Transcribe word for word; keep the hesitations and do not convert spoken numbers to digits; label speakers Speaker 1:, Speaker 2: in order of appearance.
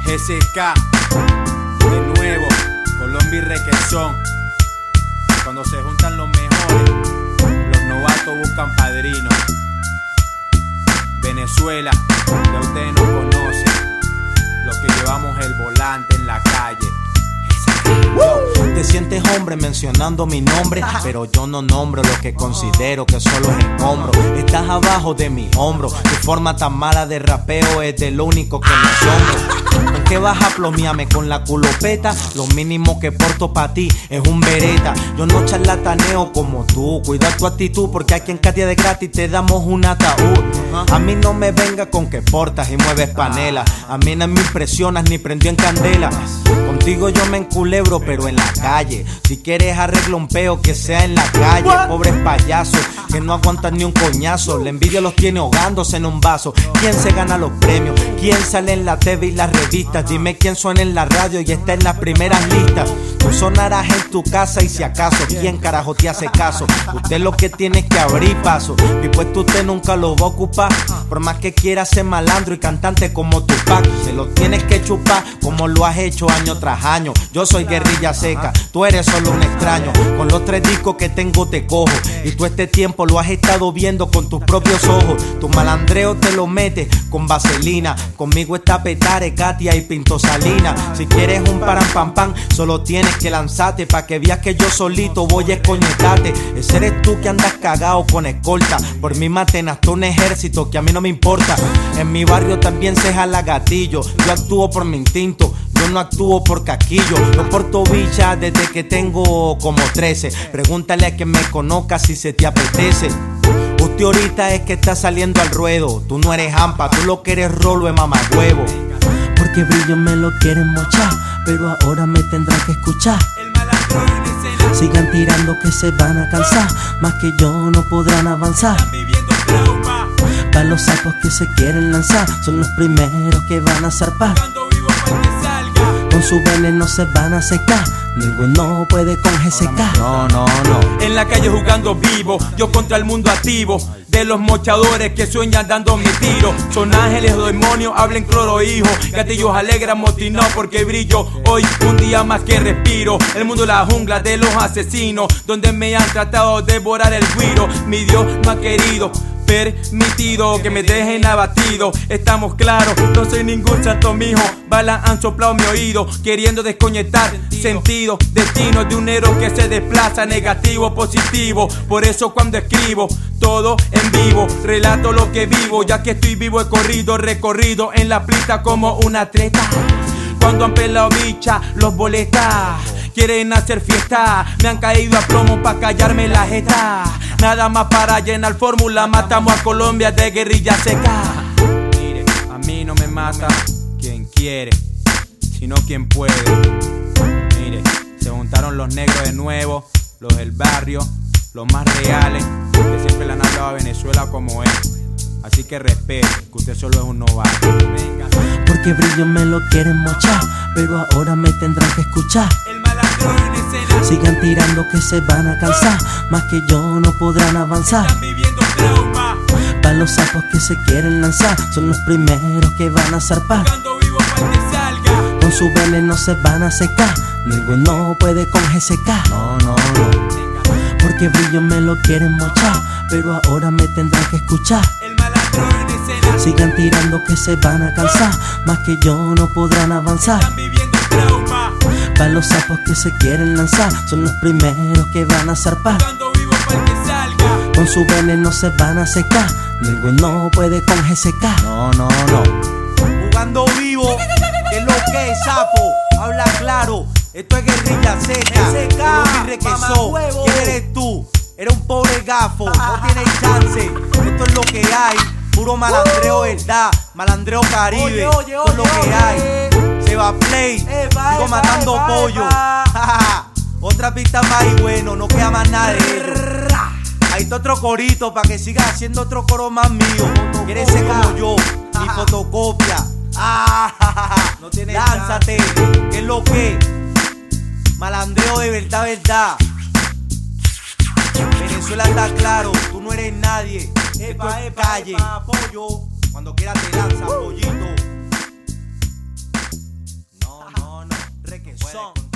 Speaker 1: S K, de nuevo, Colombia y Requesón. Cuando se juntan los mejores, los novatos buscan padrinos. Venezuela, ya ustedes nos conocen, los que llevamos el volante en la calle.
Speaker 2: Te sientes hombre mencionando mi nombre, pero yo no nombro lo que considero que solo es escombro. Estás abajo de mi hombro, tu forma tan mala de rapeo es de lo único que me asombro. ¿Con qué vas a plomearme con la culopeta? Lo mínimo que porto pa' ti es un bereta. Yo no charlataneo como tú, cuida tu actitud, porque aquí en Katia de gratis te damos un ataúd. A mí no me venga con que portas y mueves panela, a mí no me impresionas ni prendió en candela. Contigo yo me enculebro pero en la calle. Si quieres arreglo un peo que sea en la calle. Pobres payasos que no aguantan ni un coñazo, la envidia los tiene ahogándose en un vaso. ¿Quién se gana los premios? ¿Quién sale en la T V y las revistas? Dime quién suena en la radio y está en las primeras listas. Tú sonarás en tu casa y si acaso, ¿quién carajo te hace caso? Usted lo que tiene es que abrir paso, y pues tú usted nunca lo va a ocupar. Por más que quieras ser malandro y cantante como Tupac, se lo tienes que chupar como lo has hecho año tras año. Yo soy guerrilla seca, tú eres solo un extraño. Con los tres discos que tengo te cojo, y tú este tiempo lo has estado viendo con tus propios ojos. Tu malandreo te lo metes con vaselina, conmigo está Petare, Katia y Pinto Salina. Si quieres un param pam pam, solo tienes que lanzarte, pa' que veas que yo solito voy a escoñetarte. Ese eres tú que andas cagado con escolta, por mí maten hasta un ejército que a mí no me importa. En mi barrio también se jala gatillo, yo actúo por mi instinto, yo no actúo por caquillo. Yo porto bicha desde que tengo como trece. Pregúntale a quien me conozca si se te apetece. Usted ahorita es que está saliendo al ruedo. Tú no eres hampa, tú lo que eres rolo de mamagüevo.
Speaker 3: Porque brillo me lo quieren mochar, pero ahora me tendrán que escuchar. Sigan tirando que se van a cansar, más que yo no podrán avanzar. Pa' los sapos que se quieren lanzar, son los primeros que van a zarpar. Con su veneno se van a secar, ninguno puede con G C K.
Speaker 1: No, no, no.
Speaker 4: En la calle jugando vivo, yo contra el mundo activo. De los mochadores que sueñan dando mi tiro. Son ángeles o demonios, hablen cloro hijo. Gatillos alegran, motinó porque brillo. Hoy un día más que respiro. El mundo es la jungla de los asesinos, donde me han tratado de devorar el guiro. Mi Dios no ha querido permitido que me dejen abatido. Estamos claros, no soy ningún santo mijo. Balas han soplado mi oído, queriendo desconectar sentido, destino de un héroe que se desplaza, negativo, positivo. Por eso cuando escribo todo en vivo, relato lo que vivo, ya que estoy vivo he corrido, recorrido en la pista como un atleta. Cuando han pelado bicha, los boletas quieren hacer fiesta, me han caído a plomo pa' callarme la jeta. Nada más para llenar fórmula, matamos a Colombia de guerrilla seca.
Speaker 1: Mire, a mí no me mata quien quiere, sino quien puede. Mire, se juntaron los negros de nuevo, los del barrio, los más reales, que siempre le han hablado a Venezuela como es. Así que respete, que usted solo es un novato. Venga.
Speaker 3: Porque brillo me lo quieren mochar, pero ahora me tendrán que escuchar.
Speaker 4: El malandro en escena.
Speaker 3: Sigan tirando que se van a cansar, más que yo no podrán avanzar.
Speaker 4: Están viviendo trauma.
Speaker 3: Pa' los sapos que se quieren lanzar, son los primeros que van a zarpar.
Speaker 4: Cuando vivo pa' que salga.
Speaker 3: Con su veneno se van a secar, ninguno puede con G C K.
Speaker 2: No, no, no.
Speaker 3: Porque brillo me lo quieren mochar, pero ahora me tendrán que escuchar.
Speaker 4: El malandro en escena.
Speaker 3: Sigan tirando que se van a cansar, más que yo no podrán avanzar.
Speaker 4: Están viviendo trauma.
Speaker 3: Pa' los sapos que se quieren lanzar, son los primeros que van a zarpar.
Speaker 4: Cuando vivo pa' que salga.
Speaker 3: Con su veneno se van a secar, ninguno puede con G C K.
Speaker 2: No, no, no.
Speaker 1: Jugando vivo, que es lo que es sapo, habla claro. Esto es guerrilla seca, Colombia y Requesón. ¿Quién eres tú? Eres un pobre gafo, no tienes chance. Esto es lo que hay, puro malandreo verdad, malandreo caribe. Oye, oye, esto es lo que hay. Se va a play, sigo matando epa, pollo. Epa. Otra pista más y bueno, no queda más nada de ello. Ahí está otro corito para que siga haciendo otro coro más mío. Quieres ser como yo, mi fotocopia. No tienes lánzate, ¿qué es lo que? Malandreo de verdad, verdad. Venezuela está claro, tú no eres nadie. Esto es calle. Epa, pollo. Cuando quieras te lanza, pollito.
Speaker 2: son.